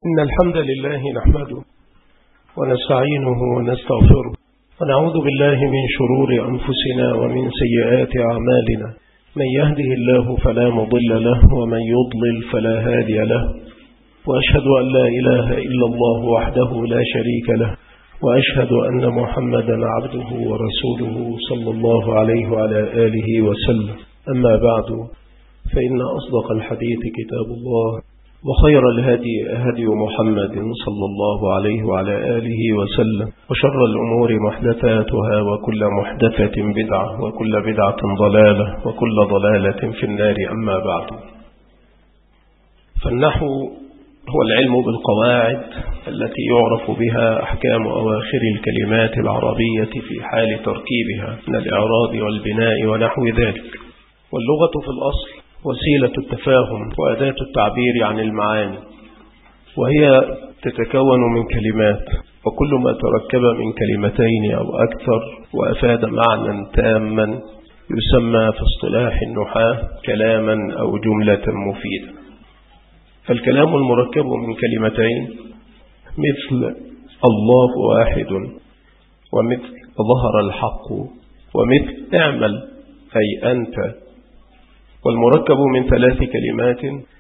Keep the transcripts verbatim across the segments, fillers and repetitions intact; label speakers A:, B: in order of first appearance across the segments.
A: إن الحمد لله نحمده ونستعينه ونستغفره ونعوذ بالله من شرور أنفسنا ومن سيئات أعمالنا. من يهده الله فلا مضل له ومن يضلل فلا هادي له، وأشهد أن لا إله إلا الله وحده لا شريك له، وأشهد أن محمدا عبده ورسوله صلى الله عليه وعلى آله وسلم. أما بعد، فإن أصدق الحديث كتاب الله، وخير الهدي هدي محمد صلى الله عليه وعلى آله وسلم، وشر الأمور محدثاتها، وكل محدثة بدعة، وكل بدعة ضلالة، وكل ضلالة في النار. أما بعد، فالنحو هو العلم بالقواعد التي يعرف بها أحكام أواخر الكلمات العربية في حال تركيبها من الإعراب والبناء ونحو ذلك. واللغة في الأصل وسيلة التفاهم وأداة التعبير عن المعاني، وهي تتكون من كلمات، وكل ما تركب من كلمتين أو أكثر وأفاد معنى تاما يسمى في اصطلاح النحاة كلاما أو جملة مفيدة. فالكلام المركب من كلمتين مثل الله واحد، ومثل ظهر الحق، ومثل اعمل أي أنت. والمركب من ثلاث كلمات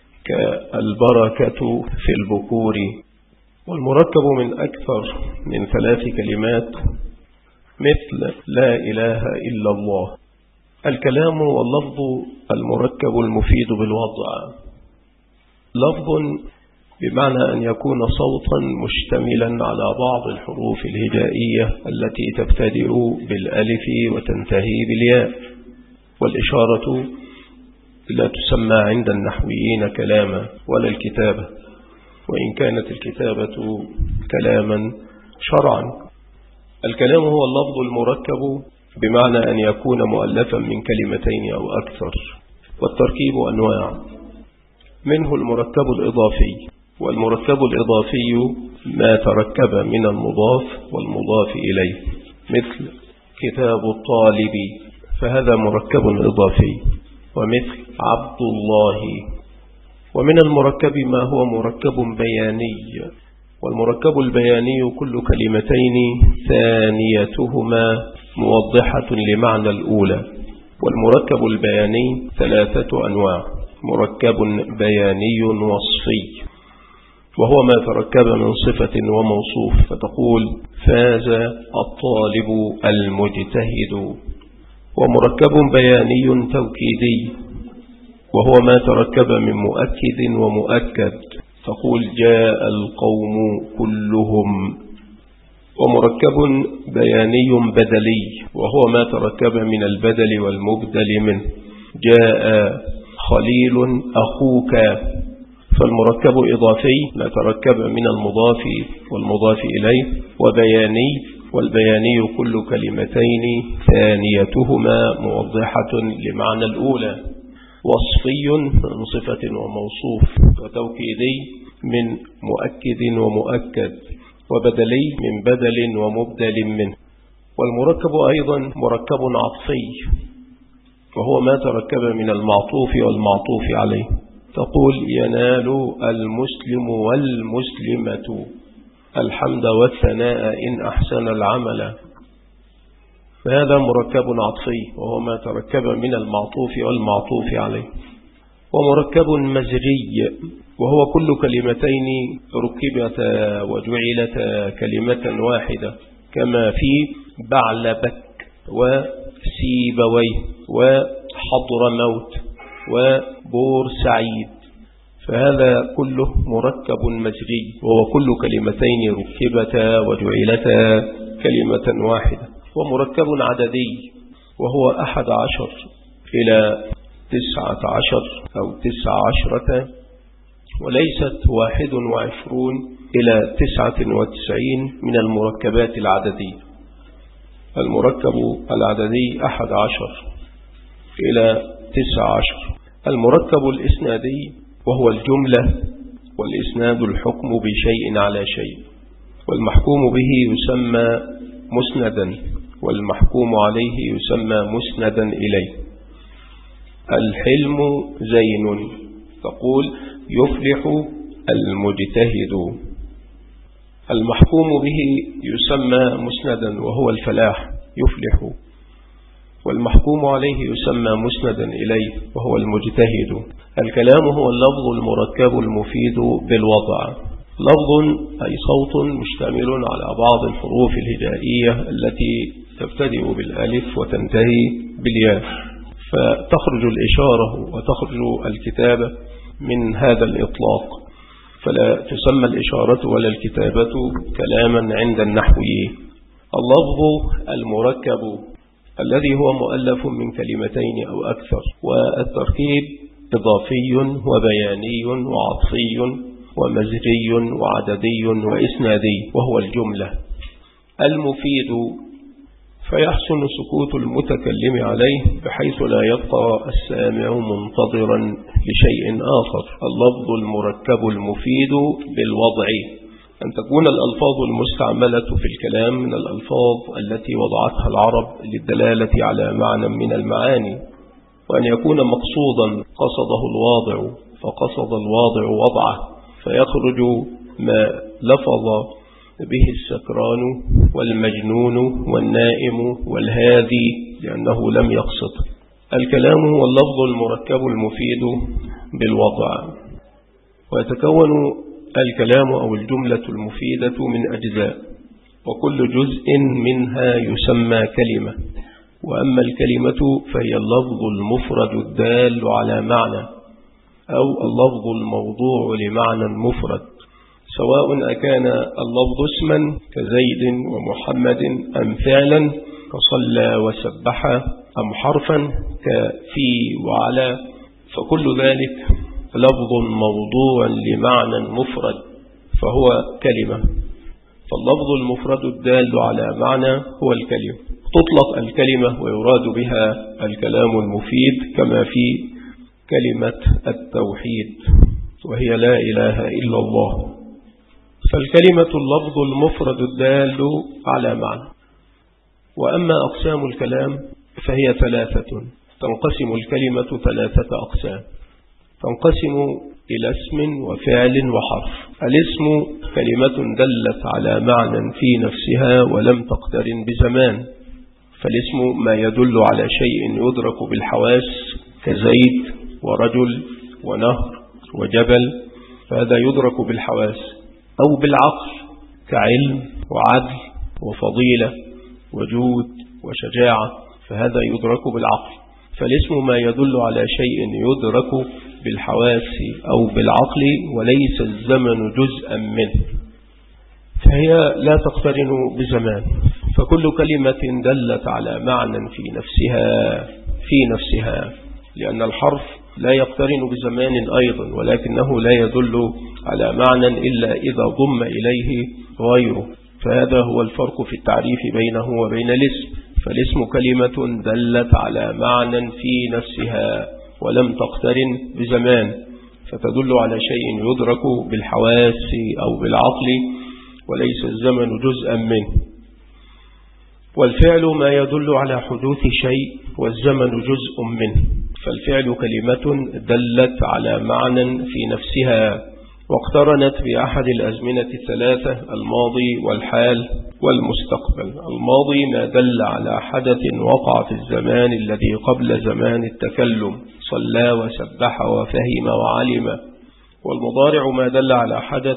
A: كالبركة في البكور. والمركب من أكثر من ثلاث كلمات مثل لا إله إلا الله. الكلام واللفظ المركب المفيد بالوضع. لفظ بمعنى أن يكون صوتا مشتملا على بعض الحروف الهجائية التي تبتدئ بالألف وتنتهي بالياء. والإشارة لا تسمى عند النحويين كلاما ولا الكتابة، وإن كانت الكتابة كلاما شرعا. الكلام هو اللفظ المركب بمعنى أن يكون مؤلفا من كلمتين أو أكثر. والتركيب أنواع، منه المركب الإضافي. والمركب الإضافي ما تركب من المضاف والمضاف إليه، مثل كتاب الطالب، فهذا مركب إضافي. ومثل عبد الله. ومن المركب ما هو مركب بياني. والمركب البياني كل كلمتين ثانيتهما موضحة لمعنى الأولى. والمركب البياني ثلاثة أنواع: مركب بياني وصفي، وهو ما تركب من صفة وموصوف، فتقول فاز الطالب المجتهد. ومركب بياني توكيدي، وهو ما تركب من مؤكد ومؤكد، تقول جاء القوم كلهم. ومركب بياني بدلي، وهو ما تركب من البدل والمبدل منه، جاء خليل أخوك. فالمركب إضافي ما تركب من المضاف والمضاف إليه. وبياني، والبياني كل كلمتين ثانيتهما موضحة لمعنى الأولى. وصفي من صفة وموصوف. وتوكيدي من مؤكد ومؤكد. وبدلي من بدل ومبدل منه. والمركب أيضا مركب عطفي، وهو ما تركب من المعطوف والمعطوف عليه، تقول ينال المسلم والمسلمة الحمد والثناء إن أحسن العمل. فهذا مركب عطفي، وهو ما تركب من المعطوف والمعطوف عليه. ومركب مزري، وهو كل كلمتين ركبتا وجعلتا كلمة واحدة، كما في بعلبك وسيبويه وحضر موت وبور سعيد. فهذا كله مركب مزري، وهو كل كلمتين ركبتا وجعلتا كلمة واحدة. ومركب عددي، وهو أحد عشر إلى تسعة عشر أو تسع عشرة، وليست واحد وعشرون إلى تسعة وتسعين من المركبات العددية. المركب العددي أحد عشر إلى تسع عشر. المركب الإسنادي، وهو الجملة والإسناد الحكم بشيء على شيء. والمحكوم به يسمى مسندا، والمحكوم عليه يسمى مسندا إليه. الحلم زين، تقول يفلح المجتهد. المحكوم به يسمى مسندا وهو الفلاح يفلح، والمحكوم عليه يسمى مسندا إليه وهو المجتهد. الكلام هو اللفظ المركب المفيد بالوضع. لفظ أي صوت مشتمل على بعض الحروف الهجائية التي تبتدئ بالألف وتنتهي بالياء، فتخرج الإشارة وتخرج الكتابة من هذا الإطلاق، فلا تسمى الإشارة ولا الكتابة كلاما عند النحويين. اللفظ المركب الذي هو مؤلف من كلمتين أو أكثر، والتركيب إضافي وبياني وعطفي ومزجي وعددي وإسنادي، وهو الجملة. المفيد فيحسن سكوت المتكلم عليه بحيث لا يبقى السامع منتظرا لشيء آخر. اللفظ المركب المفيد بالوضع أن تكون الألفاظ المستعملة في الكلام من الألفاظ التي وضعتها العرب للدلالة على معنى من المعاني، وأن يكون مقصودا قصده الواضع فقصد الواضع وضعه، فيخرج ما لفظ به السكران والمجنون والنائم والهادي لأنه لم يقصد. الكلام هو اللفظ المركب المفيد بالوضع، ويتكون الكلام أو الجملة المفيدة من أجزاء، وكل جزء منها يسمى كلمة. وأما الكلمة فهي اللفظ المفرد الدال على معنى، أو اللفظ الموضوع لمعنى مفرد، سواء أكان اللفظ اسما كزيد ومحمد أم فعلا كصلى وسبح، أم حرفا كفي وعلى، فكل ذلك لفظ موضوع لمعنى مفرد فهو كلمة. فاللفظ المفرد الدال على معنى هو الكلمة. تطلق الكلمة ويراد بها الكلام المفيد كما في كلمة التوحيد وهي لا إله إلا الله. فالكلمة اللفظ المفرد الدال على معنى. وأما أقسام الكلام فهي ثلاثة. تنقسم الكلمة ثلاثة أقسام، تنقسم إلى اسم وفعل وحرف. الاسم كلمة دلت على معنى في نفسها ولم تقترن بزمان، فالاسم ما يدل على شيء يدرك بالحواس كزيد ورجل ونهر وجبل، فهذا يدرك بالحواس، أو بالعقل كعلم وعدل وفضيلة وجود وشجاعة، فهذا يدرك بالعقل. فالاسم ما يدل على شيء يدرك بالحواس أو بالعقل وليس الزمن جزءا منه، فهي لا تقترن بزمان. فكل كلمة دلت على معنى في نفسها في نفسها لأن الحرف لا يقترن بزمان أيضا، ولكنه لا يدل على معنى إلا إذا ضم إليه غيره، فهذا هو الفرق في التعريف بينه وبين الاسم. فالاسم كلمة دلت على معنى في نفسها ولم تقترن بزمان، فتدل على شيء يدرك بالحواس أو بالعقل وليس الزمن جزءا منه. والفعل ما يدل على حدوث شيء والزمن جزء منه. فالفعل كلمة دلت على معنى في نفسها واقترنت بأحد الأزمنة الثلاثة، الماضي والحال والمستقبل. الماضي ما دل على حدث وقع في الزمان الذي قبل زمان التكلم، صلى وسبح وفهم وعلم. والمضارع ما دل على حدث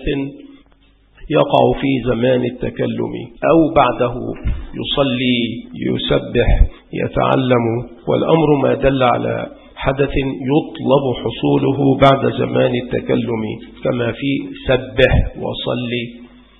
A: يقع في زمان التكلم أو بعده، يصلي يسبح يتعلم. والأمر ما دل على حدث يطلب حصوله بعد زمان التكلم كما في سبح وصلي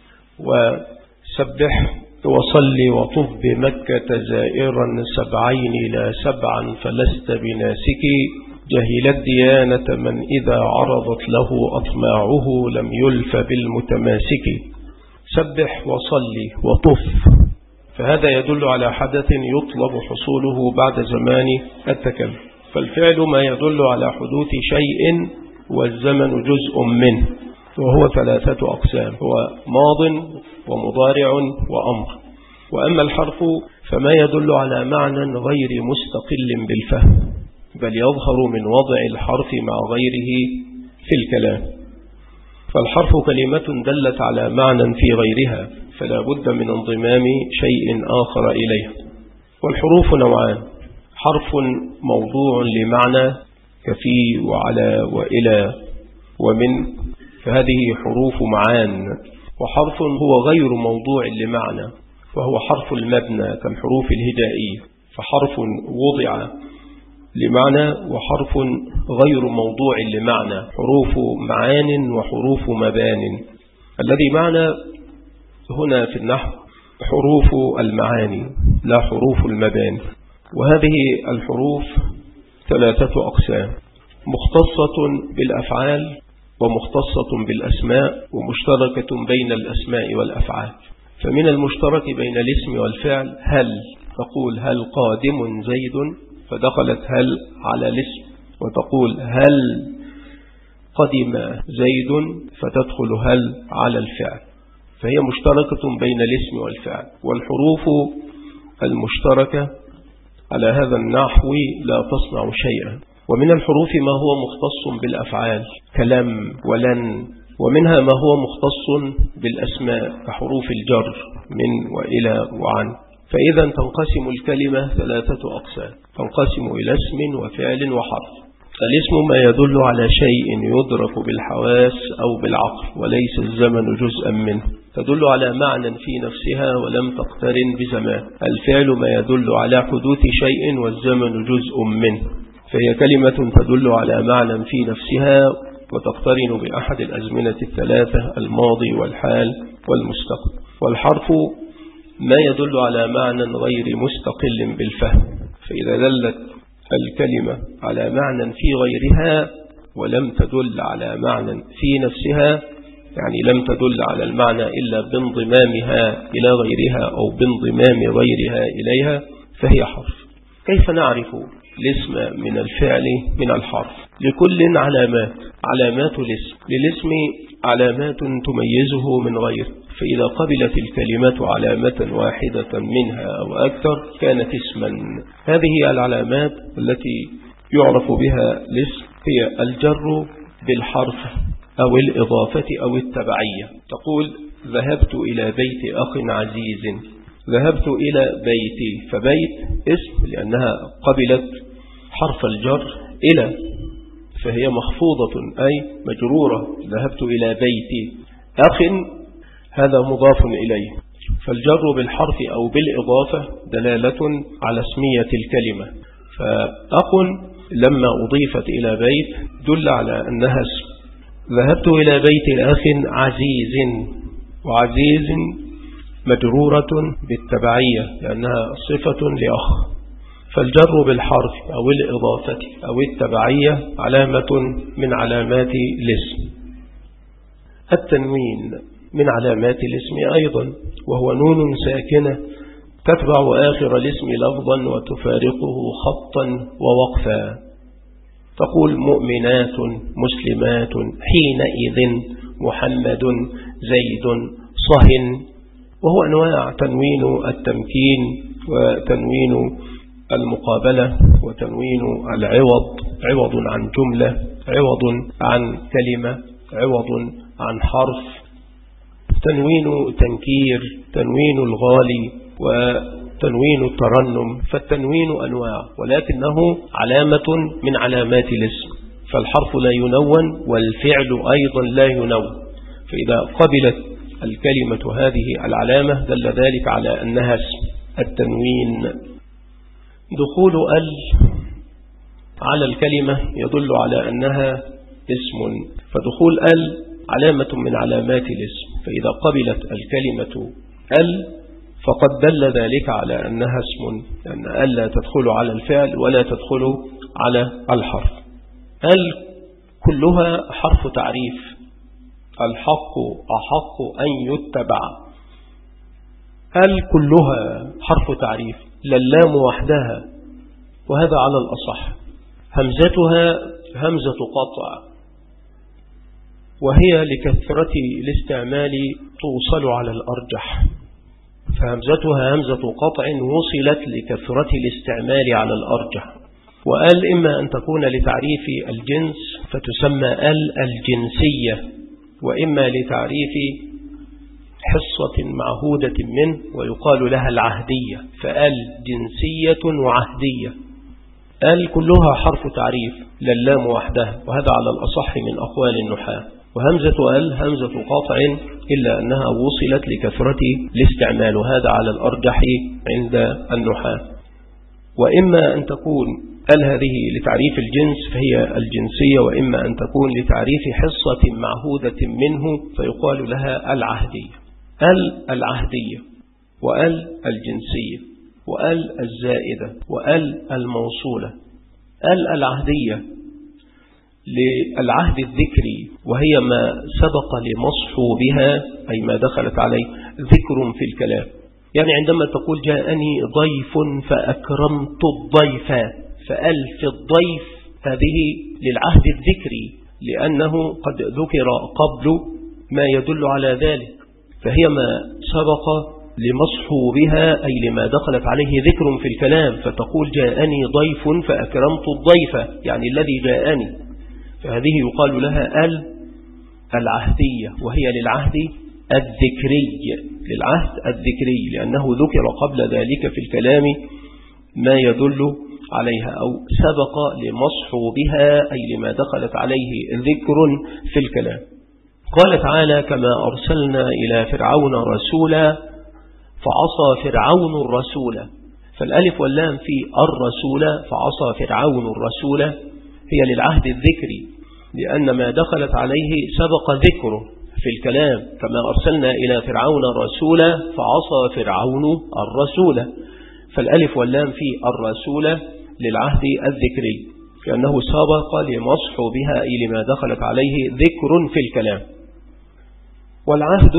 A: وسبح وصلي وطف بمكة زائرا سبعين لا سبعا فلست بناسك، جهل الديانة من إذا عرضت له أطماعه لم يلف بالمتماسك. سبح وصلي وطف، فهذا يدل على حدث يطلب حصوله بعد زمان التكلم. فالفعل ما يدل على حدوث شيء والزمن جزء منه، وهو ثلاثة أقسام، هو ماض ومضارع وأمر. وأما الحرف فما يدل على معنى غير مستقل بالفهم، بل يظهر من وضع الحرف مع غيره في الكلام. فالحرف كلمة دلت على معنى في غيرها، فلا بد من انضمام شيء آخر إليها. والحروف نوعان: حرف موضوع لمعنى كفي وعلى وإلى ومن، فهذه حروف معان. وحرف هو غير موضوع لمعنى، وهو حرف المبنى كالحروف الهجائية، فحرف وضع لمعنى وحرف غير موضوع لمعنى، حروف معان وحروف مبان. الذي معنى هنا في النحو حروف المعاني لا حروف المباني. وهذه الحروف ثلاثة أقسام: مختصة بالأفعال، ومختصة بالأسماء، ومشتركة بين الأسماء والأفعال. فمن المشترك بين الاسم والفعل هل، تقول هل قادم زيد فدخلت هل على الاسم، وتقول هل قدم زيد فتدخل هل على الفعل، فهي مشتركة بين الاسم والفعل. والحروف المشتركة على هذا النحو لا تصنع شيئا. ومن الحروف ما هو مختص بالأفعال كلم ولن، ومنها ما هو مختص بالأسماء كحروف الجر من وإلى وعن. فإذا تنقسم الكلمة ثلاثة أقسام، تنقسم إلى اسم وفعل وحرف. الاسم ما يدل على شيء يدرك بالحواس أو بالعقل وليس الزمن جزءا منه، تدل على معنى في نفسها ولم تقترن بزمان. الفعل ما يدل على حدوث شيء والزمن جزء منه، فهي كلمة تدل على معنى في نفسها وتقترن بأحد الأزمنة الثلاثة الماضي والحال والمستقبل. والحرف ما يدل على معنى غير مستقل بالفهم، فإذا دلت الكلمة على معنى في غيرها ولم تدل على معنى في نفسها، يعني لم تدل على المعنى إلا بانضمامها إلى غيرها أو بانضمام غيرها إليها، فهي حرف. كيف نعرف الاسم من الفعل من الحرف؟ لكل علامات، علامات الاسم للاسم علامات تميزه من غيره، فإذا قبلت الكلمة علامة واحدة منها أو أكثر كانت اسما. هذه العلامات التي يعرف بها الاسم هي الجر بالحرف أو الإضافة أو التبعية. تقول ذهبت إلى بيت أخ عزيز، ذهبت إلى بيتي، فبيت اسم لأنها قبلت حرف الجر إلى، فهي مخفوضة أي مجرورة. ذهبت إلى بيتي أخ هذا مضاف إليه، فالجر بالحرف أو بالإضافة دلالة على اسمية الكلمة. فأخ لما أضيفت إلى بيت دل على أنها اسم. ذهبت إلى بيت أخ عزيز، وعزيز مجرورة بالتبعية لأنها صفة لأخ، فالجر بالحرف أو الإضافة أو التبعية علامة من علامات الاسم. التنوين من علامات الاسم أيضا، وهو نون ساكنة تتبع آخر الاسم لفظا وتفارقه خطا ووقفا. تقول مؤمنات، مسلمات، حينئذ، محمد، زيد، صهن. وهو أنواع: تنوين التمكين، وتنوين المقابلة، وتنوين العوض، عوض عن جملة، عوض عن كلمة، عوض عن حرف، تنوين تنكير، تنوين الغالي، وتنوين الترنم. فالتنوين أنواع، ولكنه علامة من علامات الاسم. فالحرف لا ينون والفعل أيضا لا ينون، فإذا قبلت الكلمة هذه العلامة دل ذلك على أنها اسم. التنوين دخول ال على الكلمة يدل على أنها اسم، فدخول ال علامة من علامات الاسم، فإذا قبلت الكلمة ال فقد دل ذلك على أنها اسم، لأن ال لا تدخل على الفعل ولا تدخل على الحرف. ال كلها حرف تعريف، الحق أحق أن يتبع. ال كلها حرف تعريف، لا اللام وحدها، وهذا على الأصح. همزتها همزة قطع، وهي لكثرة الاستعمال توصل على الأرجح، فهمزتها همزة قطع وصلت لكثرة الاستعمال على الأرجح. وآل إما أن تكون لتعريف الجنس فتسمى آل الجنسية، وإما لتعريف حصة معهودة منه ويقال لها العهدية، فال جنسية وعهدية. ال كلها حرف تعريف لا اللام وحدها، وهذا على الأصح من أقوال النحاة. وهمزة ال همزة قطع إلا أنها وصلت لكثرة الاستعمال، وهذا على الأرجح عند النحاة. وإما أن تكون ال هذه لتعريف الجنس فهي الجنسية، وإما أن تكون لتعريف حصة معهودة منه فيقال لها العهدية. ال العهدية وال الجنسية وال الزائدة وال الموصولة. ال العهدية للعهد الذكري، وهي ما سبق لمصحوبها أي ما دخلت عليه ذكر في الكلام. يعني عندما تقول جاءني ضيف فأكرمت الضيف، فأل في الضيف هذه للعهد الذكري لأنه قد ذكر قبل ما يدل على ذلك، فهي ما سبق لمصحوبها أي لما دخلت عليه ذكر في الكلام، فتقول جاءني ضيف فأكرمت الضيف يعني الذي جاءني، فهذه يقال لها ال العهدية، وهي للعهد الذكري للعهد الذكري لأنه ذكر قبل ذلك في الكلام ما يدل عليها أو سبق لمصحوبها أي لما دخلت عليه ذكر في الكلام. قال تعالى كما أرسلنا إلى فرعون رسولا فعصى فرعون الرسول، فالألف واللام في الرسول فعصى فرعون الرسول هي للعهد الذكري لأن ما دخلت عليه سبق ذكره في الكلام، كما أرسلنا إلى فرعون رسولا فعصى فرعون الرسول، فالألف واللام في الرسول للعهد الذكري لأنه سبق لمصحوبها أي لما دخلت عليه ذكر في الكلام. والعهد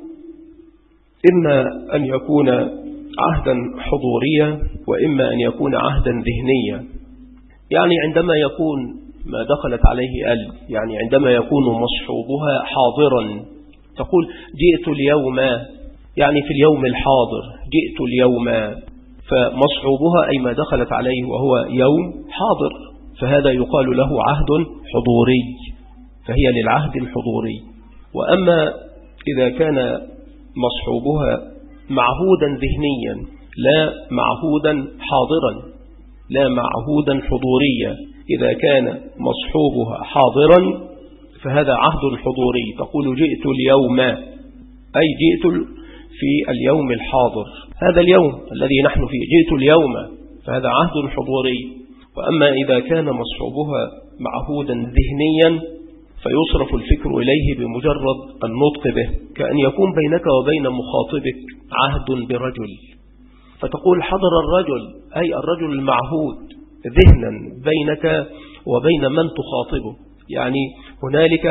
A: إما أن يكون عهدا حضوريا وإما أن يكون عهدا ذهنيا. يعني عندما يكون ما دخلت عليه ال يعني عندما يكون مصحوبها حاضرا تقول جئت اليوم، يعني في اليوم الحاضر جئت اليوم، فمصحوبها أي ما دخلت عليه وهو يوم حاضر، فهذا يقال له عهد حضوري، فهي للعهد الحضوري. وأما إذا كان مصحوبها معهودا ذهنيا لا معهودا حاضرا لا معهودا حضوريا، إذا كان مصحوبها حاضرا فهذا عهد حضوري، تقول جئت اليوم أي جئت في اليوم الحاضر، هذا اليوم الذي نحن فيه جئت اليوم، فهذا عهد حضوري. وأما إذا كان مصحوبها معهودا ذهنيا فيصرف الفكر إليه بمجرد النطق به، كأن يكون بينك وبين مخاطبك عهد برجل، فتقول حضر الرجل أي الرجل المعهود ذهنا بينك وبين من تخاطبه، يعني هنالك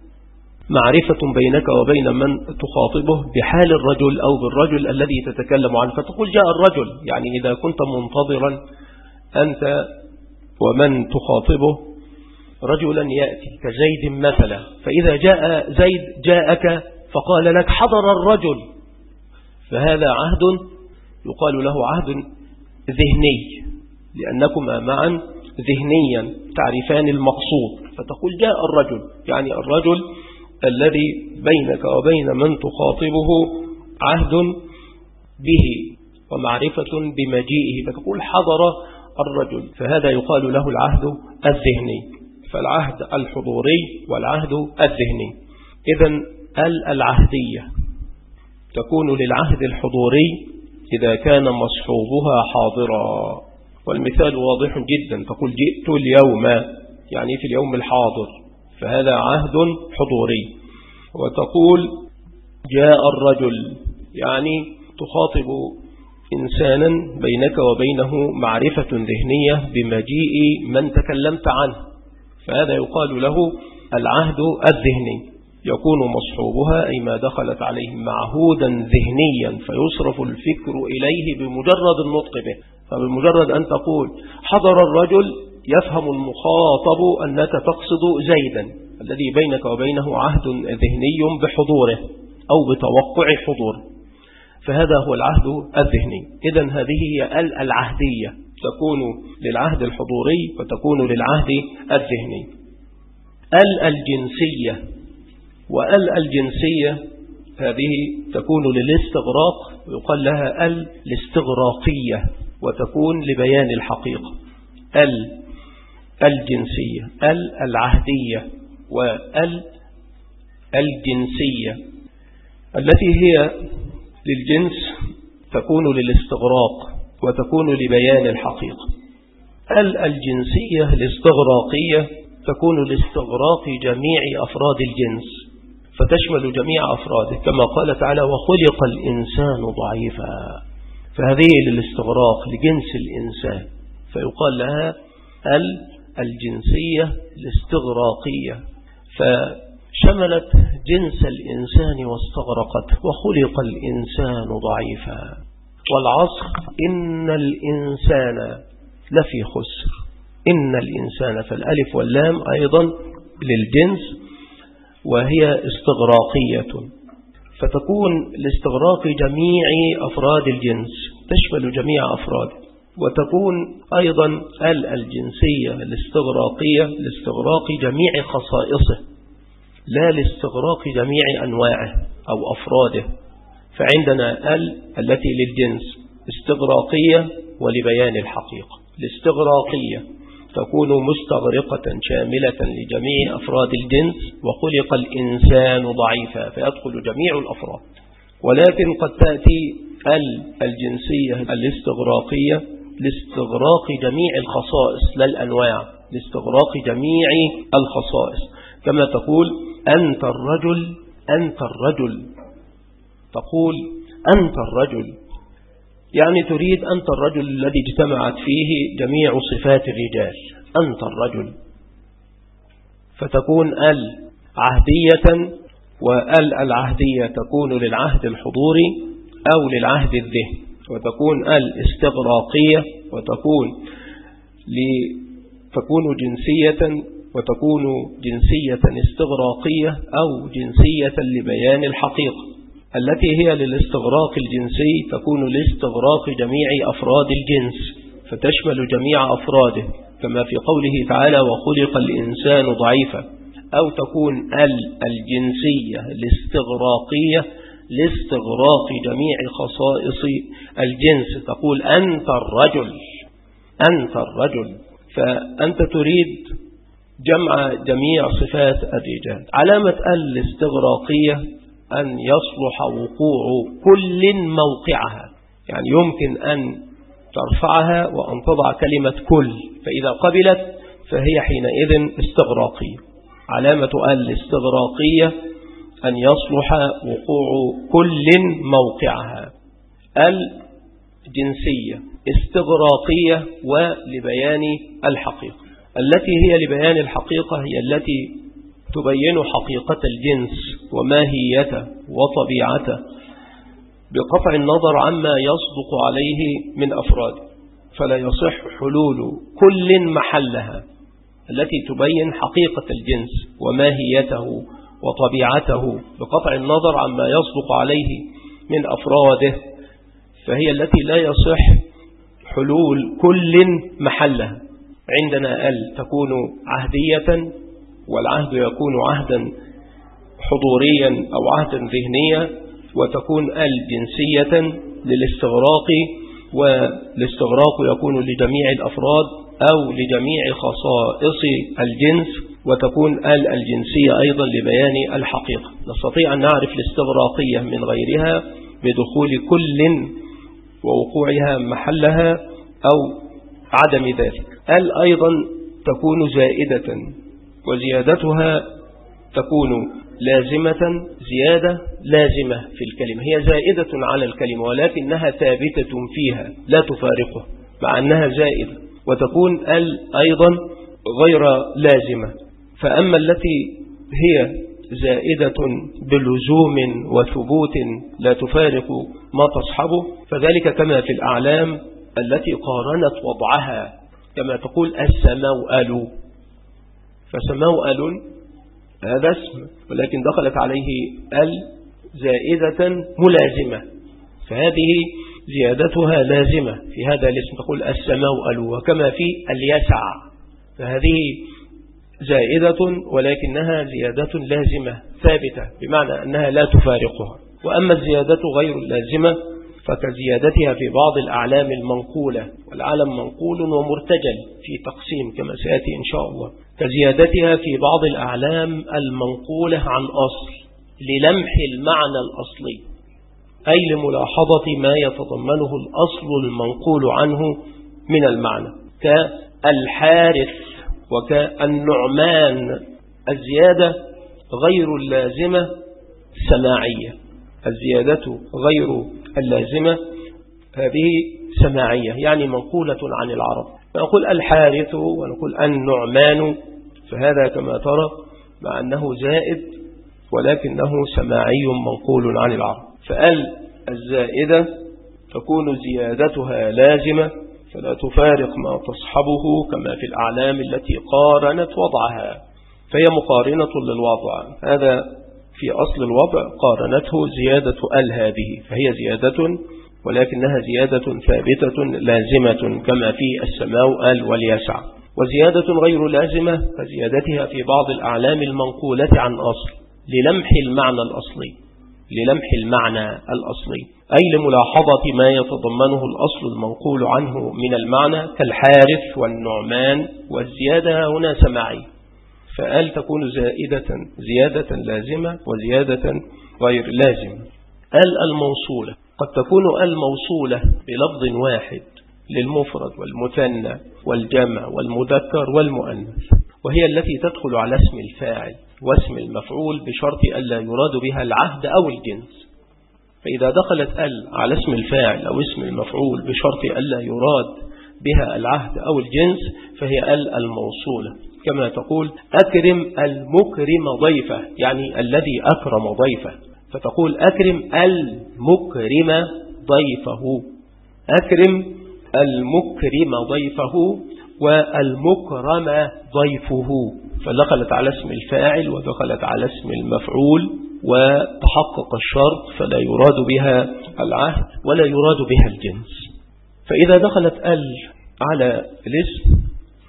A: معرفة بينك وبين من تخاطبه بحال الرجل أو بالرجل الذي تتكلم عنه، فتقول جاء الرجل، يعني إذا كنت منتظرا أنت ومن تخاطبه رجلا يأتي كزيد مثلا، فإذا جاء زيد جاءك فقال لك حضر الرجل، فهذا عهد يقال له عهد ذهني لأنكما معا ذهنيا تعرفان المقصود، فتقول جاء الرجل، يعني الرجل الذي بينك وبين من تخاطبه عهد به ومعرفة بمجيئه، فتقول حضر الرجل، فهذا يقال له العهد الذهني، فالعهد الحضوري والعهد الذهني. إذن العهدية تكون للعهد الحضوري إذا كان مصحوبها حاضرا، والمثال واضح جدا، تقول جئت اليوم يعني في اليوم الحاضر، فهذا عهد حضوري. وتقول جاء الرجل يعني تخاطب إنسانا بينك وبينه معرفة ذهنية بمجيء من تكلمت عنه، فهذا يقال له العهد الذهني، يكون مصحوبها أي ما دخلت عليه معهودا ذهنيا فيصرف الفكر إليه بمجرد النطق به، فبمجرد أن تقول حضر الرجل يفهم المخاطب أنك تقصد زيدا الذي بينك وبينه عهد ذهني بحضوره أو بتوقع حضوره، فهذا هو العهد الذهني. إذن هذه هي العهدية، تكون للعهد الحضوري وتكون للعهد الذهني. الجنسية وال الجنسية هذه تكون للاستغراق ويقال لها ال الاستغراقية وتكون لبيان الحقيقة. ال الجنسية، ال العهدية، وال الجنسية التي هي للجنس تكون للاستغراق وتكون لبيان الحقيقة. ال الجنسية الاستغراقية تكون لاستغراق جميع أفراد الجنس فتشمل جميع أفراده كما قال تعالى وخلق الإنسان ضعيفا، فهذه للاستغراق لجنس الإنسان فيقال لها ال الجنسية الاستغراقية، فشملت جنس الإنسان واستغرقته وخلق الإنسان ضعيفا والعصر إن الإنسان لفي خسر. إن الإنسان فالألف واللام أيضا للجنس وهي استغراقية فتكون لاستغراق جميع أفراد الجنس تشمل جميع أفراده، وتكون أيضا ال الجنسية الاستغراقية لاستغراق جميع خصائصه لا لاستغراق جميع أنواعه أو أفراده. فعندنا ال التي للجنس استغراقية ولبيان الحقيقة. الاستغراقية تكون مستغرقة شاملة لجميع أفراد الجنس وخلق الإنسان ضعيفا فيدخل جميع الأفراد، ولكن قد تأتي ال الجنسية الاستغراقية لاستغراق جميع الخصائص لا الأنواع، لاستغراق جميع الخصائص كما تقول أنت الرجل أنت الرجل، تقول أنت الرجل يعني تريد أنت الرجل الذي اجتمعت فيه جميع صفات الرجال أنت الرجل. فتكون ال عهدية، وال العهدية تكون للعهد الحضوري أو للعهد الذهني، وتكون ال استغراقية وتكون تكون جنسية وتكون جنسية استغراقية أو جنسية لبيان الحقيقة. التي هي للاستغراق الجنسي تكون لاستغراق جميع أفراد الجنس فتشمل جميع أفراده كما في قوله تعالى وخلق الإنسان ضعيفا، أو تكون ال الجنسية الاستغراقية لاستغراق جميع خصائص الجنس تقول أنت الرجل أنت الرجل، فأنت تريد جمع جميع صفات الرجال. علامة ال الاستغراقية أن يصلح وقوع كل موقعها، يعني يمكن أن ترفعها وأن تضع كلمة كل، فإذا قبلت فهي حينئذ استغراقية. علامة الاستغراقية أن يصلح وقوع كل موقعها. الجنسية استغراقية ولبيان الحقيقة. التي هي لبيان الحقيقة هي التي تبين حقيقة الجنس وماهيته وطبيعته بقطع النظر عما يصدق عليه من أفراد، فلا يصح حلول كل محلها. التي تبين حقيقة الجنس وماهيته وطبيعته بقطع النظر عما يصدق عليه من أفراده، فهي التي لا يصح حلول كل محلها. عندنا ال تكون عهدية، والعهد يكون عهدا حضوريا أو عهدا ذهنيا، وتكون ال جنسية للاستغراق، والاستغراق يكون لجميع الأفراد أو لجميع خصائص الجنس، وتكون ال الجنسية أيضا لبيان الحقيقة. نستطيع أن نعرف الاستغراقية من غيرها بدخول كل ووقوعها محلها أو عدم ذلك. ال أيضا تكون زائدة، وزيادتها تكون لازمة، زيادة لازمة في الكلمة، هي زائدة على الكلمة ولكنها ثابتة فيها لا تفارقه مع أنها زائدة. وتكون ال أيضا غير لازمة. فأما التي هي زائدة بلزوم وثبوت لا تفارق ما تصحبه فذلك كما في الأعلام التي قارنت وضعها، كما تقول السموأل، فسموأل هذا اسم ولكن دخلت عليه ال زائدة ملازمة، فهذه زيادتها لازمة في هذا الاسم، تقول السموأل. وكما في اليسع، فهذه زائدة ولكنها زيادة لازمة ثابتة، بمعنى أنها لا تفارقها. وأما الزيادة غير اللازمة فكزيادتها في بعض الأعلام المنقولة، والعلم منقول ومرتجل في تقسيم كما سيأتي إن شاء الله، كزيادتها في بعض الأعلام المنقولة عن أصل للمح المعنى الأصلي، أي لملاحظة ما يتضمنه الأصل المنقول عنه من المعنى، كالحارث وكالنعمان. الزيادة غير اللازمة سماعية، الزيادة غير اللازمة هذه سماعية، يعني منقولة عن العرب. فنقول الحارث ونقول النعمان، فهذا كما ترى مع أنه زائد ولكنه سماعي منقول عن العرب. فال الزائدة تكون زيادتها لازمة فلا تفارق ما تصحبه، كما في الأعلام التي قارنت وضعها، فهي مقارنة للوضع. هذا في أصل الوضع قارنته زيادة ال هذه، فهي زيادة ولكنها زيادة ثابتة لازمة كما في السماء ال واليسع. وزيادة غير لازمة فزيادتها في بعض الأعلام المنقولة عن أصل للمح المعنى الأصلي، للمح المعنى الأصلي أي لملاحظة ما يتضمنه الأصل المنقول عنه من المعنى، كالحارث والنعمان. والزيادة هنا سماعي، فآل تكون زائدة زيادة لازمة وزيادة غير لازمة. آل الموصولة قد تكون آل موصولة بلفظ واحد للمفرد والمثنى والجمع والمذكر والمؤنث، وهي التي تدخل على اسم الفاعل واسم المفعول بشرط ألا يراد بها العهد أو الجنس. فإذا دخلت ال على اسم الفاعل أو اسم المفعول بشرط ألا يراد بها العهد أو الجنس فهي ال الموصولة، كما تقول أكرم المكرم ضيفه، يعني الذي أكرم ضيفه، فتقول أكرم المكرم ضيفه، أكرم المكرم ضيفه والمكرم ضيفه، فدخلت على اسم الفاعل ودخلت على اسم المفعول وتحقق الشرط، فلا يراد بها العهد ولا يراد بها الجنس. فإذا دخلت ال على الاسم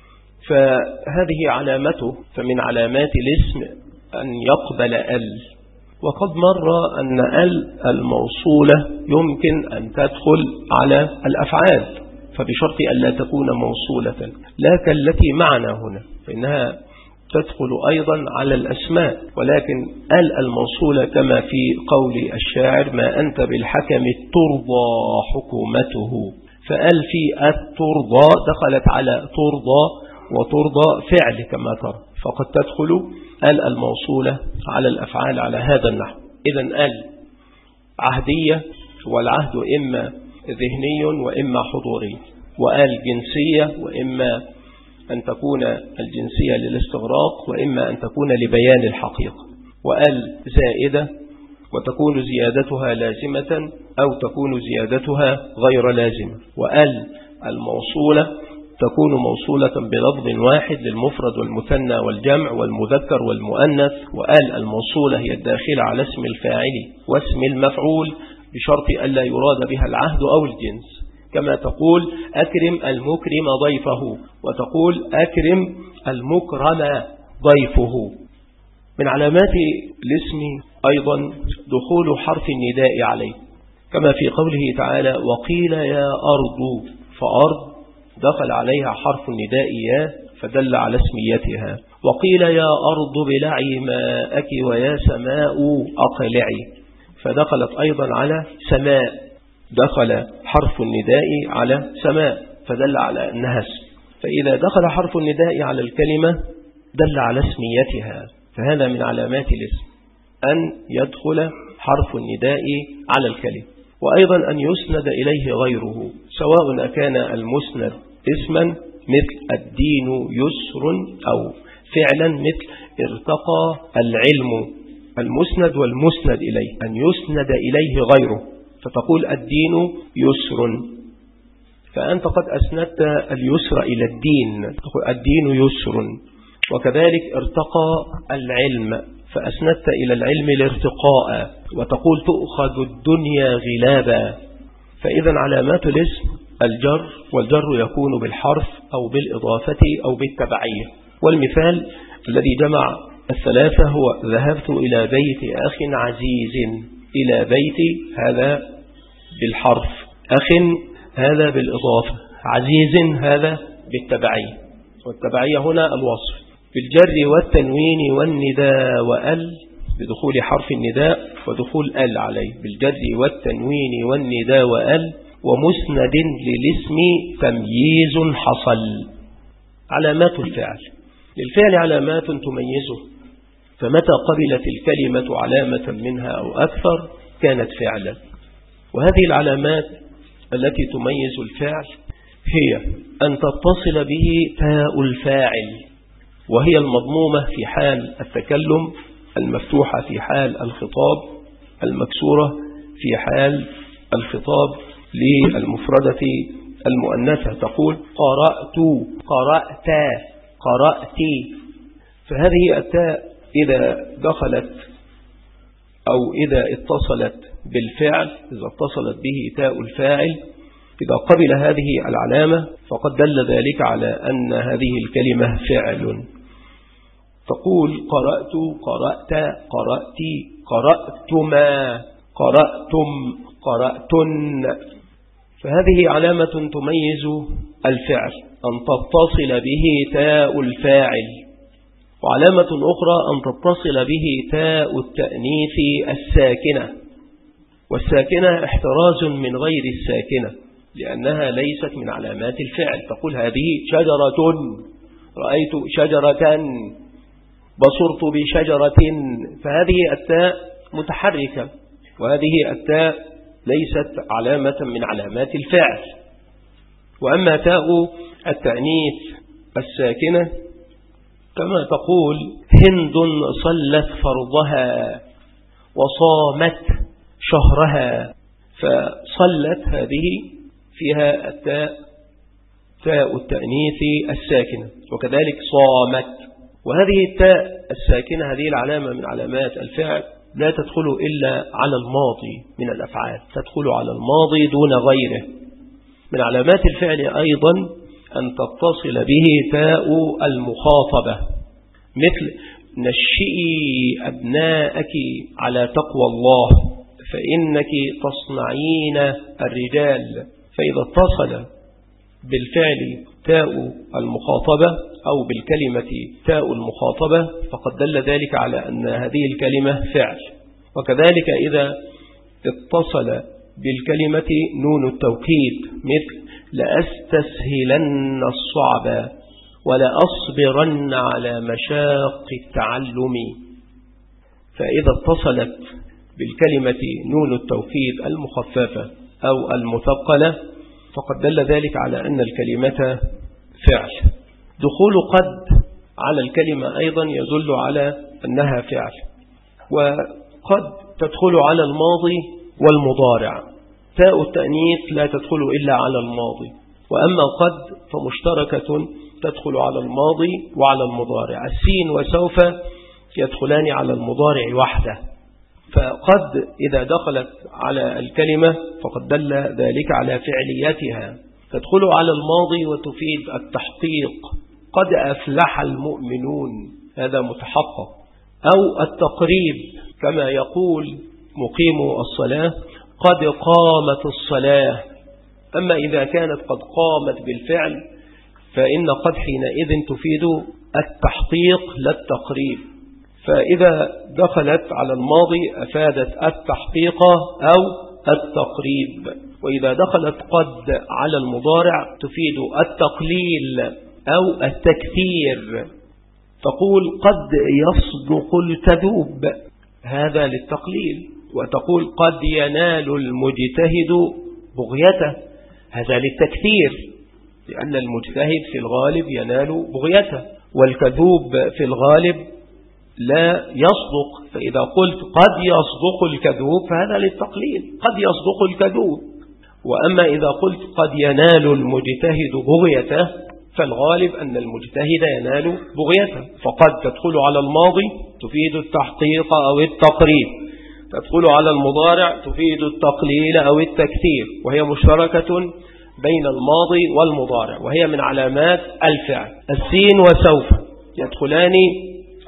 A: فهذه علامته، فمن علامات الاسم أن يقبل ال. وقد مر أن ال الموصولة يمكن أن تدخل على الأفعال، فبشرط أن لا تكون موصولة، لا كالتي معنا هنا، فإنها تدخل أيضا على الأسماء. ولكن ال الموصولة كما في قول الشاعر ما أنت بالحكم ترضى حكومته، فال في الترضى دخلت على ترضى، وترضى فعل كما ترى، فقد تدخل ال الموصولة على الأفعال على هذا النحو. إذن ال عهدية، والعهد إما ذهني وإما حضوري، وآل جنسية، وإما أن تكون الجنسية للاستغراق وإما أن تكون لبيان الحقيقة، وآل زائدة وتكون زيادتها لازمة أو تكون زيادتها غير لازمة، وآل الموصولة تكون موصولة بلفظ واحد للمفرد والمثنى والجمع والمذكر والمؤنث، وآل الموصولة هي الداخلة على اسم الفاعل واسم المفعول بشرط ألا يراد بها العهد أو الجنس، كما تقول أكرم المكرم ضيفه، وتقول أكرم المكرم ضيفه. من علامات الاسم أيضا دخول حرف النداء عليه، كما في قوله تعالى وقيل يا أرض، فأرض دخل عليها حرف النداء يا فدل على اسميتها. وقيل يا أرض بلعي ماءك ويا سماء أقلعي، فدخلت أيضا على سماء، دخل حرف النداء على سماء فدل على أنها اسم. فإذا دخل حرف النداء على الكلمة دل على اسميتها، فهذا من علامات الاسم أن يدخل حرف النداء على الكلمة. وأيضا أن يسند إليه غيره، سواء كان المسند اسما مثل الدين يسر، أو فعلا مثل ارتقى العلم، المسند والمسند إليه أن يسند إليه غيره، فتقول الدين يسر، فأنت قد أسندت اليسر إلى الدين، تقول الدين يسر. وكذلك ارتقى العلم فأسندت إلى العلم الارتقاء، وتقول تؤخذ الدنيا غلابا. فإذا علامات الاسم الجر، والجر يكون بالحرف أو بالإضافة أو بالتبعية. والمثال الذي جمع الثلاثة هو ذهبت إلى بيت أخ عزيز. إلى بيت هذا بالحرف، أخ هذا بالإضافة، عزيز هذا بالتبعية، والتبعية هنا الوصف بالجر والتنوين والنداء وأل بدخول حرف النداء ودخول أل عليه، بالجر والتنوين والنداء وأل، ومسند للاسم تمييز حصل. علامات الفعل، للفعل علامات تميزه، فمتى قبلت الكلمة علامة منها أو أكثر كانت فعلا. وهذه العلامات التي تميز الفعل هي أن تتصل به تاء الفاعل، وهي المضمومة في حال التكلم، المفتوحة في حال الخطاب، المكسورة في حال الخطاب للمفردة المؤنثة. تقول قرأت، قرأت، قرأتي. فهذه التاء إذا دخلت أو إذا اتصلت بالفعل، إذا اتصلت به تاء الفاعل، إذا قبل هذه العلامة فقد دل ذلك على أن هذه الكلمة فعل. تقول قرأت، قرأت، قرأتي، قرأتما، قرأتم، قرأتن. فهذه علامة تميز الفعل أن تتصل به تاء الفاعل. وعلامة أخرى أن تتصل به تاء التأنيث الساكنة، والساكنة احتراز من غير الساكنة لأنها ليست من علامات الفعل. تقول هذه شجرة، رأيت شجرة، بصرت بشجرة. فهذه التاء متحركة، وهذه التاء ليست علامة من علامات الفعل. وأما تاء التأنيث الساكنة كما تقول هند صلت فرضها وصامت شهرها، فصلت هذه فيها التاء تاء التأنيث الساكنة، وكذلك صامت. وهذه التاء الساكنة هذه العلامة من علامات الفعل لا تدخل إلا على الماضي من الأفعال، تدخل على الماضي دون غيره. من علامات الفعل أيضا أن تتصل به تاء المخاطبة، مثل نشئي أبناءك على تقوى الله فإنك تصنعين الرجال. فإذا اتصل بالفعل تاء المخاطبة أو بالكلمة تاء المخاطبة فقد دل ذلك على أن هذه الكلمة فعل. وكذلك إذا اتصل بالكلمة نون التوكيد، مثل لأستسهلن الصعب ولأصبرن على مشاق التعلم. فإذا اتصلت بالكلمة نون التوكيد المخففة أو المثقلة فقد دل ذلك على أن الكلمة فعل. دخول قد على الكلمة أيضا يدل على أنها فعل. وقد تدخل على الماضي والمضارع، تاء التأنيث لا تدخل إلا على الماضي، وأما قد فمشتركة تدخل على الماضي وعلى المضارع. السين وسوف يدخلان على المضارع وحده. فقد إذا دخلت على الكلمة فقد دل ذلك على فعليتها، تدخل على الماضي وتفيد التحقيق، قد أفلح المؤمنون، هذا متحقق. أو التقريب كما يقول مقيم الصلاة قد قامت الصلاة. أما إذا كانت قد قامت بالفعل فإن قد حينئذ تفيد التحقيق لا التقريب. فإذا دخلت على الماضي أفادت التحقيق أو التقريب، وإذا دخلت قد على المضارع تفيد التقليل أو التكثير. تقول قد يصدق الكذوب، هذا للتقليل. وتقول قد ينال المجتهد بغيته، هذا للتكثير، لأن المجتهد في الغالب ينال بغيته، والكذوب في الغالب لا يصدق. فإذا قلت قد يصدق الكذوب فهذا للتقليل، قد يصدق الكذوب. وأما إذا قلت قد ينال المجتهد بغيته فالغالب أن المجتهد ينال بغيته. فقد تدخل على الماضي تفيد التحقيق أو التقريب، تدخل على المضارع تفيد التقليل أو التكثير، وهي مشتركة بين الماضي والمضارع، وهي من علامات الفعل. السين وسوف يدخلان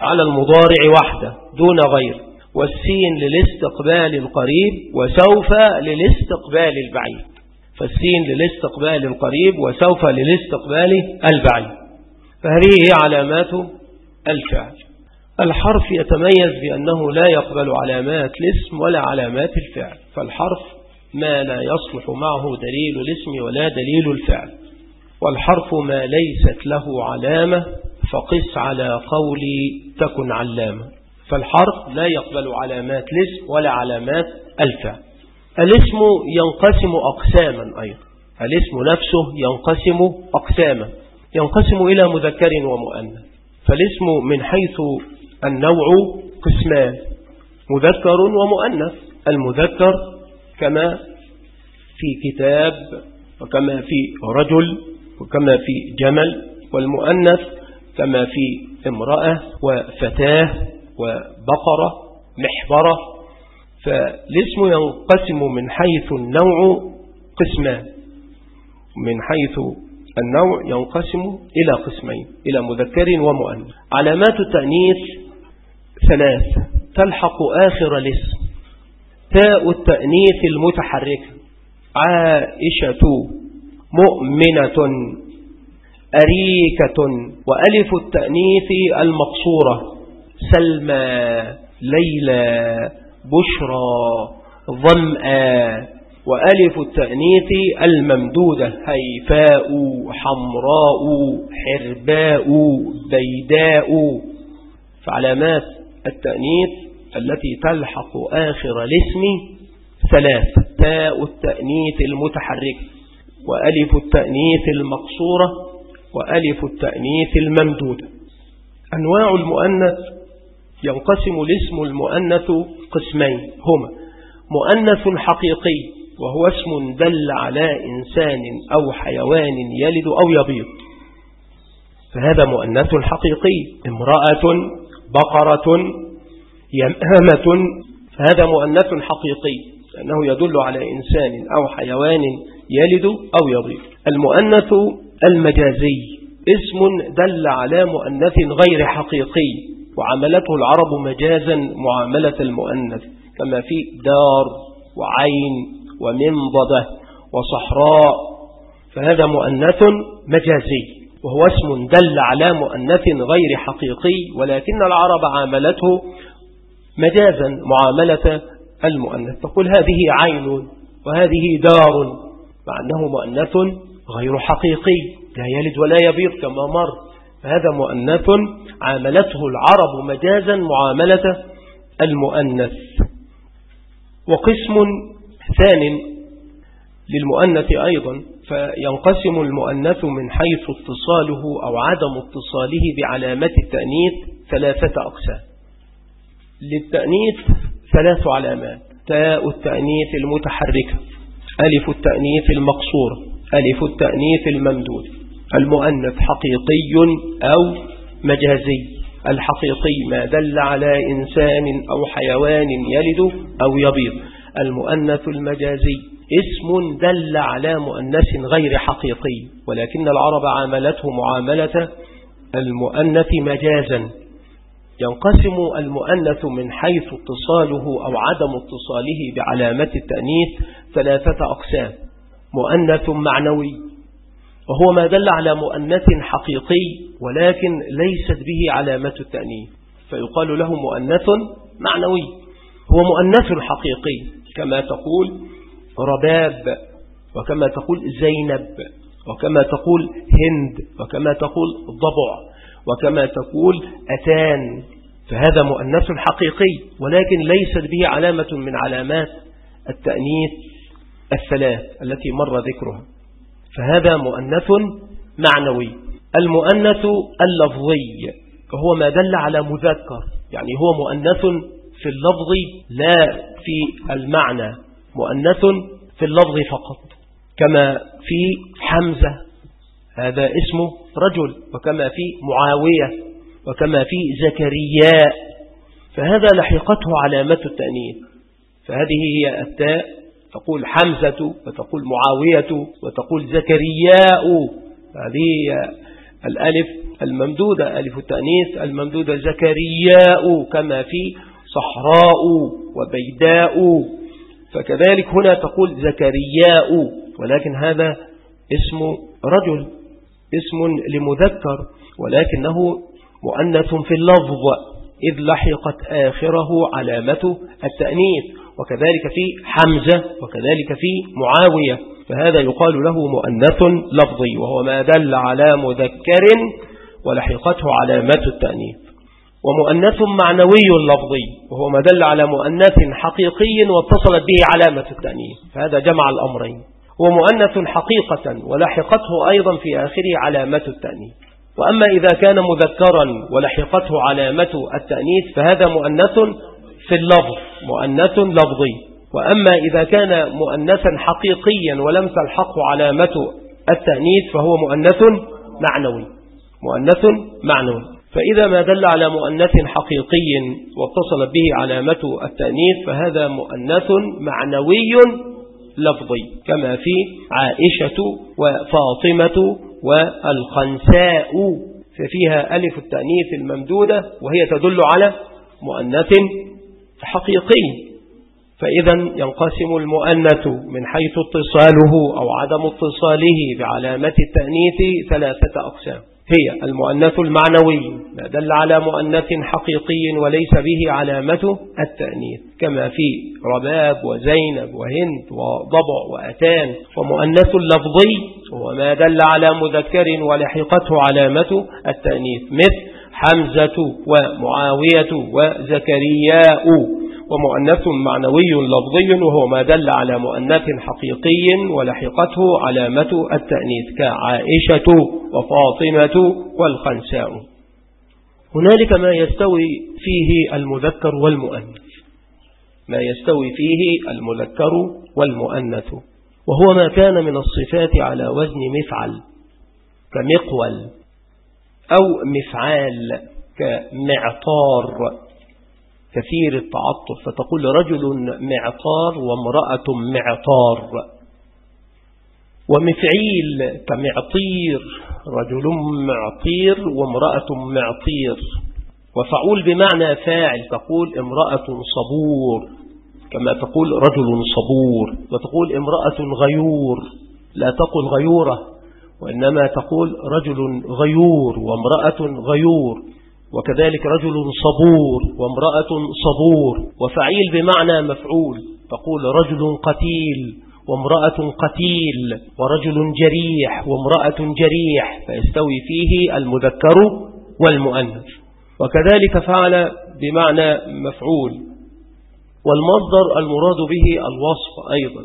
A: على المضارع وحده دون غير، والسين للاستقبال القريب وسوف للاستقبال البعيد. فالسين للاستقبال القريب وسوف للاستقبال البعيد. فهذه هي علامات الفعل. الحرف يتميز بأنه لا يقبل علامات الاسم ولا علامات الفعل، فالحرف ما لا يصلح معه دليل الاسم ولا دليل الفعل. والحرف ما ليست له علامة فقس على قولي تكن علامة. فالحرف لا يقبل علامات الاسم ولا علامات الفعل. الاسم ينقسم أقساما أيضا، الاسم نفسه ينقسم أقساما، ينقسم إلى مذكر ومؤنث. فالاسم من حيث النوع قسمان، مذكر ومؤنث. المذكر كما في كتاب وكما في رجل وكما في جمل، والمؤنث كما في امرأة وفتاة وبقرة محبرة. فالاسم ينقسم من حيث النوع قسمان، من حيث النوع ينقسم إلى قسمين، إلى مذكر ومؤنث. علامات التأنيث ثلاث تلحق آخر الاسم: تاء التأنيث المتحركة عائشة، مؤمنة، أريكة. وألف التأنيث المقصورة سلمى، ليلى، بشرى، ظمأ. وألف التأنيث الممدودة هيفاء، حمراء، حرباء، بيداء. فعلامات التأنيث التي تلحق آخر الاسم ثلاث: تاء التأنيث المتحرك، وألف التأنيث المقصورة، وألف التأنيث الممدودة. أنواع المؤنث: ينقسم الاسم المؤنث قسمين، هما مؤنث حقيقي وهو اسم دل على إنسان أو حيوان يلد أو يبيض، فهذا مؤنث حقيقي. امرأة، بقرة، يمامة، فهذا مؤنث حقيقي لأنه يدل على إنسان أو حيوان يلد أو يبيض. المؤنث المجازي اسم دل على مؤنث غير حقيقي وعملته العرب مجازا معاملة المؤنث، كما في دار وعين ومنضدة وصحراء، فهذا مؤنث مجازي وهو اسم دل على مؤنث غير حقيقي، ولكن العرب عاملته مجازا معاملة المؤنث. تقول هذه عين وهذه دار، مع أنه مؤنث غير حقيقي لا يلد ولا يبيض كما مر، فهذا مؤنث عاملته العرب مجازا معاملة المؤنث. وقسم ثان للمؤنث أيضا، فينقسم المؤنث من حيث اتصاله أو عدم اتصاله بعلامات التأنيث ثلاثة أقسام. للتأنيث ثلاث علامات: تاء التأنيث المتحركة، ألف التأنيث المقصورة، ألف التأنيث الممدود. المؤنث حقيقي أو مجازي. الحقيقي ما دل على إنسان أو حيوان يلد أو يبيض. المؤنث المجازي اسم دل على مؤنث غير حقيقي، ولكن العرب عاملته معاملة المؤنث مجازا. ينقسم المؤنث من حيث اتصاله أو عدم اتصاله بعلامة التأنيث ثلاثة أقسام: مؤنث معنوي وهو ما دل على مؤنث حقيقي ولكن ليست به علامة التأنيث، فيقال له مؤنث معنوي. هو مؤنث حقيقي كما تقول رباب، وكما تقول زينب، وكما تقول هند، وكما تقول ضبع، وكما تقول أتان، فهذا مؤنث حقيقي ولكن ليست به علامة من علامات التأنيث الثلاث التي مر ذكرها، فهذا مؤنث معنوي. المؤنث اللفظي وهو ما دل على مذكر، يعني هو مؤنث في اللفظ لا في المعنى، مؤنث في اللفظ فقط، كما في حمزة هذا اسمه رجل، وكما في معاوية، وكما في زكريا، فهذا لحقته علامة التأنيث. فهذه هي التاء، تقول حمزة وتقول معاوية وتقول زكرياء، هذه الألف الممدودة ألف التأنيث الممدودة زكرياء كما في صحراء وبيداء، فكذلك هنا تقول زكرياء، ولكن هذا اسم رجل، اسم لمذكر، ولكنه مؤنث في اللفظ إذ لحقت آخره علامة التأنيث، وكذلك في حمزة وكذلك في معاوية، فهذا يقال له مؤنث لفظي، وهو ما دل على مذكر ولحقته علامة التأنيث. ومؤنث معنوي لفظي، وهو ما دل على مؤنث حقيقي واتصلت به علامة التأنيث، فهذا جمع الأمرين. ومؤنث حقيقة ولحقته أيضا في آخره علامة التأنيث. وأما إذا كان مذكرا ولحقته علامة التأنيث فهذا مؤنث في اللفظ، مؤنث لفظي. وأما إذا كان مؤنثا حقيقيا ولم تلحقه علامة التأنيث فهو مؤنث معنوي، مؤنث معنوي. فإذا ما دل على مؤنث حقيقي واتصل به علامة التأنيث فهذا مؤنث معنوي لفظي، كما في عائشة وفاطمة والخنساء، ففيها ألف التأنيث الممدودة وهي تدل على مؤنث حقيقي. فإذا ينقسم المؤنث من حيث اتصاله أو عدم اتصاله بعلامة التأنيث ثلاثة أقسام، هي المؤنث المعنوي ما دل على مؤنث حقيقي وليس به علامة التأنيث، كما في رباب وزينب وهند وضبع وأتان. ومؤنث اللفظي هو ما دل على مذكر ولحقته علامة التأنيث، مثل حمزة ومعاوية وزكرياء. ومؤنث معنوي لفظي وهو ما دل على مؤنث حقيقي ولحقته علامة التأنيث، كعائشة وفاطمة والخنساء. هنالك ما يستوي فيه المذكر والمؤنث، ما يستوي فيه المذكر والمؤنث، وهو ما كان من الصفات على وزن مفعل كمقول أو مفعال كمعطار كثير التعطف، فتقول رجل معطار وامرأة معطار. ومفعيل كمعطير، رجل معطير وامرأة معطير. وفعول بمعنى فاعل، تقول امرأة صبور كما تقول رجل صبور. وتقول امرأة غيور، لا تقول غيورة وإنما تقول رجل غيور وامرأة غيور. وكذلك رجل صبور وامرأة صبور. وفعيل بمعنى مفعول، تقول رجل قتيل وامرأة قتيل ورجل جريح وامرأة جريح، فيستوي فيه المذكر والمؤنث. وكذلك فعل بمعنى مفعول. والمصدر المراد به الوصف أيضا،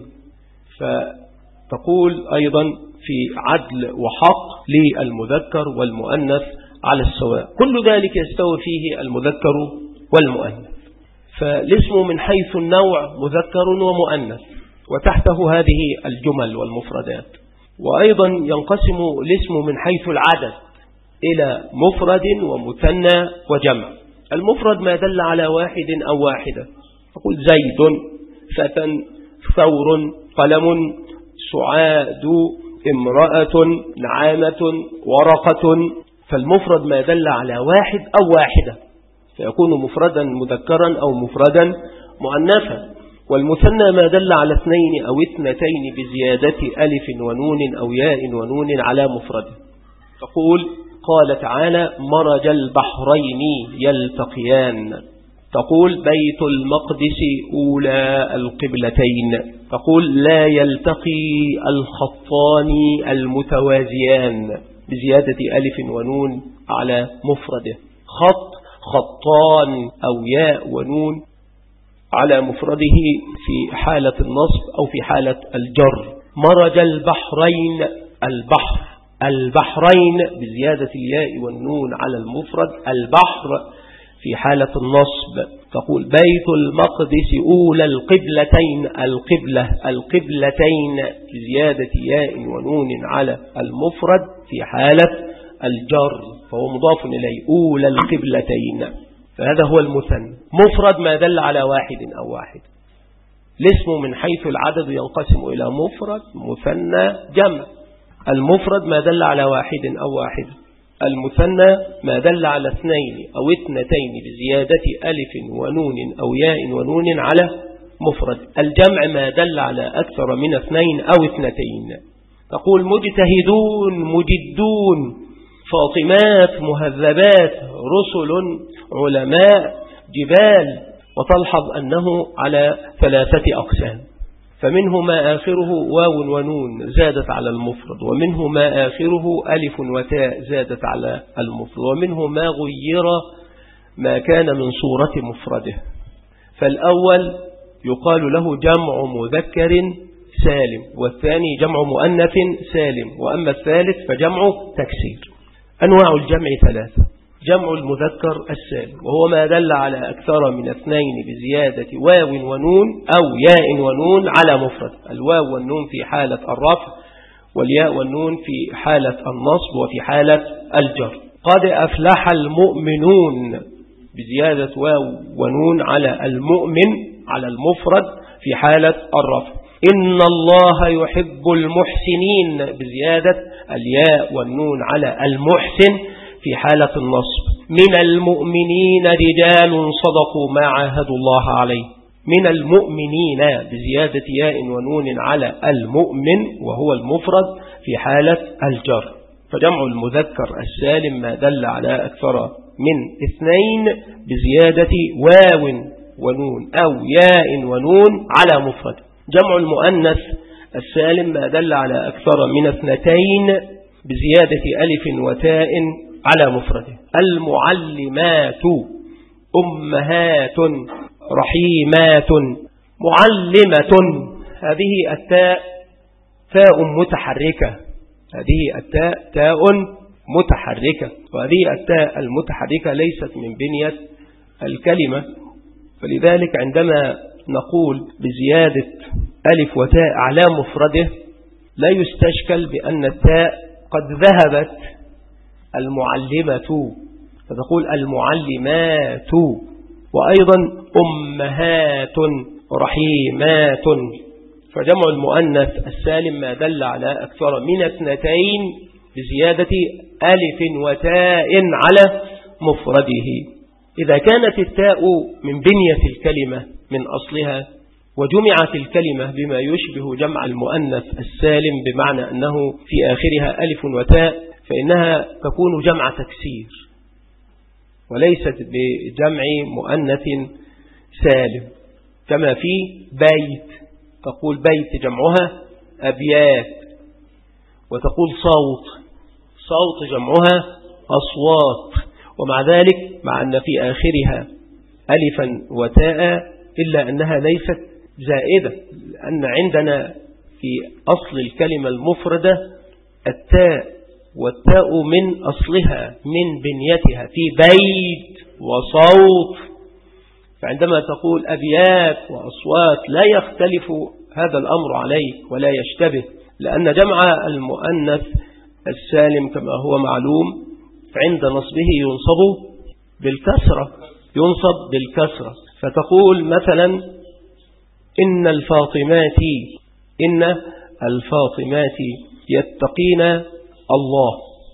A: فتقول أيضا في عدل وحق للمذكر والمؤنث على السواء، كل ذلك يستوي فيه المذكر والمؤنث. فالاسم من حيث النوع مذكر ومؤنث، وتحته هذه الجمل والمفردات. وأيضا ينقسم الاسم من حيث العدد إلى مفرد ومثنى وجمع. المفرد ما دل على واحد أو واحدة، تقول زيد، فتى، ثور، قلم، سعاد، امرأة، نعامة، ورقة. فالمفرد ما دل على واحد أو واحدة فيكون مفردا مذكرا أو مفردا مؤنثا. والمثنى ما دل على اثنين أو اثنتين بزيادة ألف ونون أو ياء ونون على مفرده. تقول قال تعالى مرج البحرين يلتقيان. تقول بيت المقدس أولى القبلتين. تقول لا يلتقي الخطان المتوازيان بزيادة ألف ونون على مفرده. خط، خطان أو ياء ونون على مفرده في حالة النصب أو في حالة الجر. مرج البحرين، البحر، البحرين بزيادة الياء والنون على المفرد، البحر في حالة النصب. تقول بيت المقدس أولى القبلتين، القبلة، القبلتين بزيادة ياء ونون على المفرد في حالة الجر، فهو مضاف إليه أولى القبلتين. فهذا هو المثنى. مفرد ما دل على واحد أو واحد. الاسم من حيث العدد ينقسم إلى مفرد، مثنى، جمع. المفرد ما دل على واحد أو واحد، المثنى ما دل على اثنين أو اثنتين بزيادة ألف ونون أو ياء ونون على مفرد. الجمع ما دل على أكثر من اثنين أو اثنتين. تقول مجتهدون، مجدون، فاطمات، مهذبات، رسل، علماء، جبال. وتلحظ أنه على ثلاثة أقسام، فمنه ما آخره واو ونون زادت على المفرد، ومنه ما آخره ألف وتاء زادت على المفرد، ومنه ما غير ما كان من صورة مفرده. فالأول يقال له جمع مذكر سالم، والثاني جمع مؤنث سالم، وأما الثالث فجمع تكسير. أنواع الجمع ثلاثة: جمع المذكر السالم وهو ما دل على أكثر من اثنين بزيادة واو ونون أو ياء ونون على مفرد. الواو والنون في حالة الرفع، والياء والنون في حالة النصب وفي حالة الجر. قد أفلح المؤمنون بزيادة واو ونون على المؤمن على المفرد في حالة الرفع. إن الله يحب المحسنين بزيادة الياء والنون على المحسن في حالة النصب. من المؤمنين رجال صدقوا ما عاهدوا الله عليه. من المؤمنين بزيادة ياء ونون على المؤمن وهو المفرد في حالة الجر. فجمع المذكر السالم ما دل على أكثر من اثنين بزيادة واو ونون أو ياء ونون على مفرد. جمع المؤنث السالم ما دل على أكثر من اثنتين بزيادة ألف وتاء على مفرده. المعلمات، أمهات، رحيمات، معلمة. هذه التاء تاء متحركة، هذه التاء تاء متحركة، وهذه التاء المتحركة ليست من بنية الكلمة. فلذلك عندما نقول بزيادة ألف وتاء على مفرده لا يستشكل بأن التاء قد ذهبت. المعلمة فتقول المعلمات، وأيضا أمهات، رحيمات. فجمع المؤنث السالم ما دل على أكثر من اثنتين بزيادة ألف وتاء على مفرده. إذا كانت التاء من بنية الكلمة من أصلها وجمعت الكلمة بما يشبه جمع المؤنث السالم بمعنى أنه في آخرها ألف وتاء فإنها تكون جمع تكسير وليست بجمع مؤنث سالم. كما في بيت، تقول بيت جمعها أبيات، وتقول صوت، صوت جمعها أصوات. ومع ذلك مع أن في آخرها ألفا وتاء إلا أنها ليست زائدة، لأن عندنا في أصل الكلمة المفردة التاء، والتاء من أصلها من بنيتها في بيت وصوت. فعندما تقول أبيات وأصوات لا يختلف هذا الأمر عليك ولا يشتبه، لأن جمع المؤنث السالم كما هو معلوم عند نصبه ينصب بالكسرة، ينصب بالكسرة. فتقول مثلا إن الفاطمات، إن الفاطمات يتقين الله.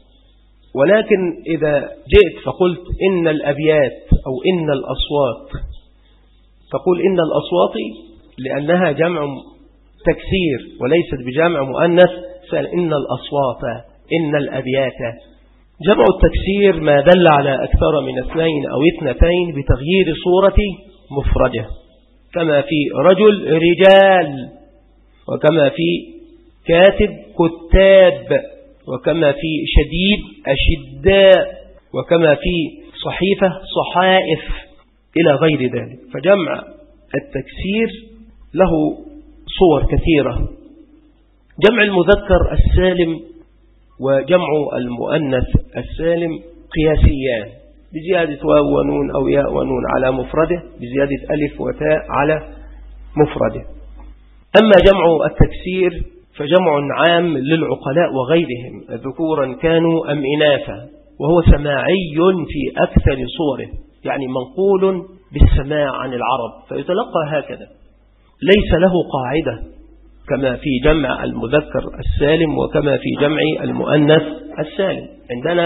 A: ولكن إذا جئت فقلت إن الأبيات أو إن الأصوات، تقول إن الأصوات لأنها جمع تكسير وليست بجمع مؤنث سأل. إن الأصوات، إن الأبيات. جمع التكسير ما دل على أكثر من اثنين أو اثنتين بتغيير صورة مفرده، كما في رجل رجال، وكما في كاتب كتاب، وكما في شديد أشداء، وكما في صحيفة صحائف إلى غير ذلك. فجمع التكسير له صور كثيرة. جمع المذكر السالم وجمع المؤنث السالم قياسيان بزيادة واو ونون أو ياء ونون على مفرده، بزيادة ألف وتاء على مفرده. أما جمع التكسير فجمع عام للعقلاء وغيرهم ذكورا كانوا أم إناثا، وهو سماعي في أكثر صوره، يعني منقول بالسماع عن العرب فيتلقى هكذا، ليس له قاعدة كما في جمع المذكر السالم وكما في جمع المؤنث السالم. عندنا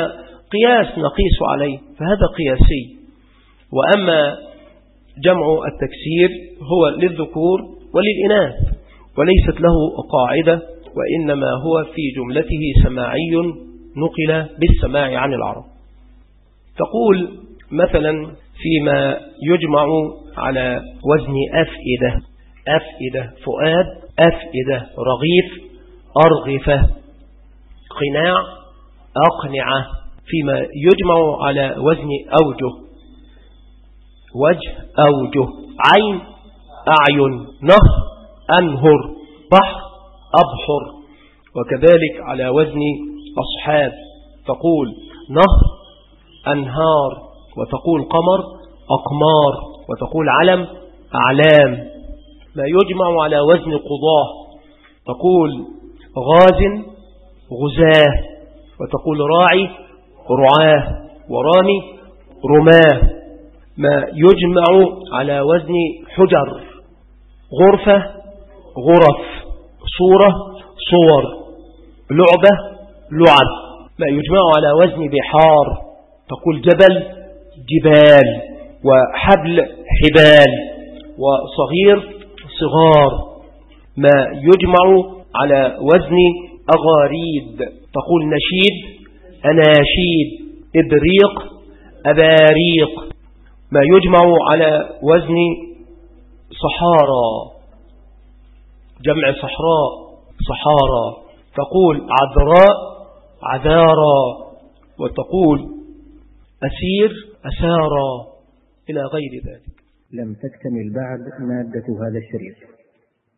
A: قياس نقيس عليه، فهذا قياسي. وأما جمع التكسير هو للذكور وللإناث وليست له قاعدة، وإنما هو في جملته سماعي نقل بالسماع عن العرب. تقول مثلا فيما يجمع على وزن أفئدة، أفئدة فؤاد، أفئدة رغيف، أرغفة قناع، أقنعة. فيما يجمع على وزن أوجه، وجه أوجه، عين أعين، نهر أنهر، بحر أبحر. وكذلك على وزن أصحاب تقول نهر أنهار، وتقول قمر أقمار، وتقول علم أعلام. ما يجمع على وزن قضاه تقول غاز غزاه، وتقول راعي رعاه، ورامي رماه. ما يجمع على وزن حجر غرفة غرف، صورة صور، لعبة لعب. ما يجمع على وزن بحار تقول جبل جبال، وحبل حبال، وصغير صغار. ما يجمع على وزن أغاريد تقول نشيد أناشيد، إبريق أباريق. ما يجمع على وزن صحارى جمع صحراء صحارى تقول عذراء عذارى، وتقول أسير أسارى، إلى غير ذلك.
B: لم تكتمل بعد مادة هذا الشريط،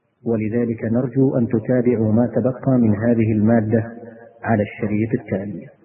B: ولذلك نرجو أن تتابعوا ما تبقى من هذه المادة على الشريط التالي.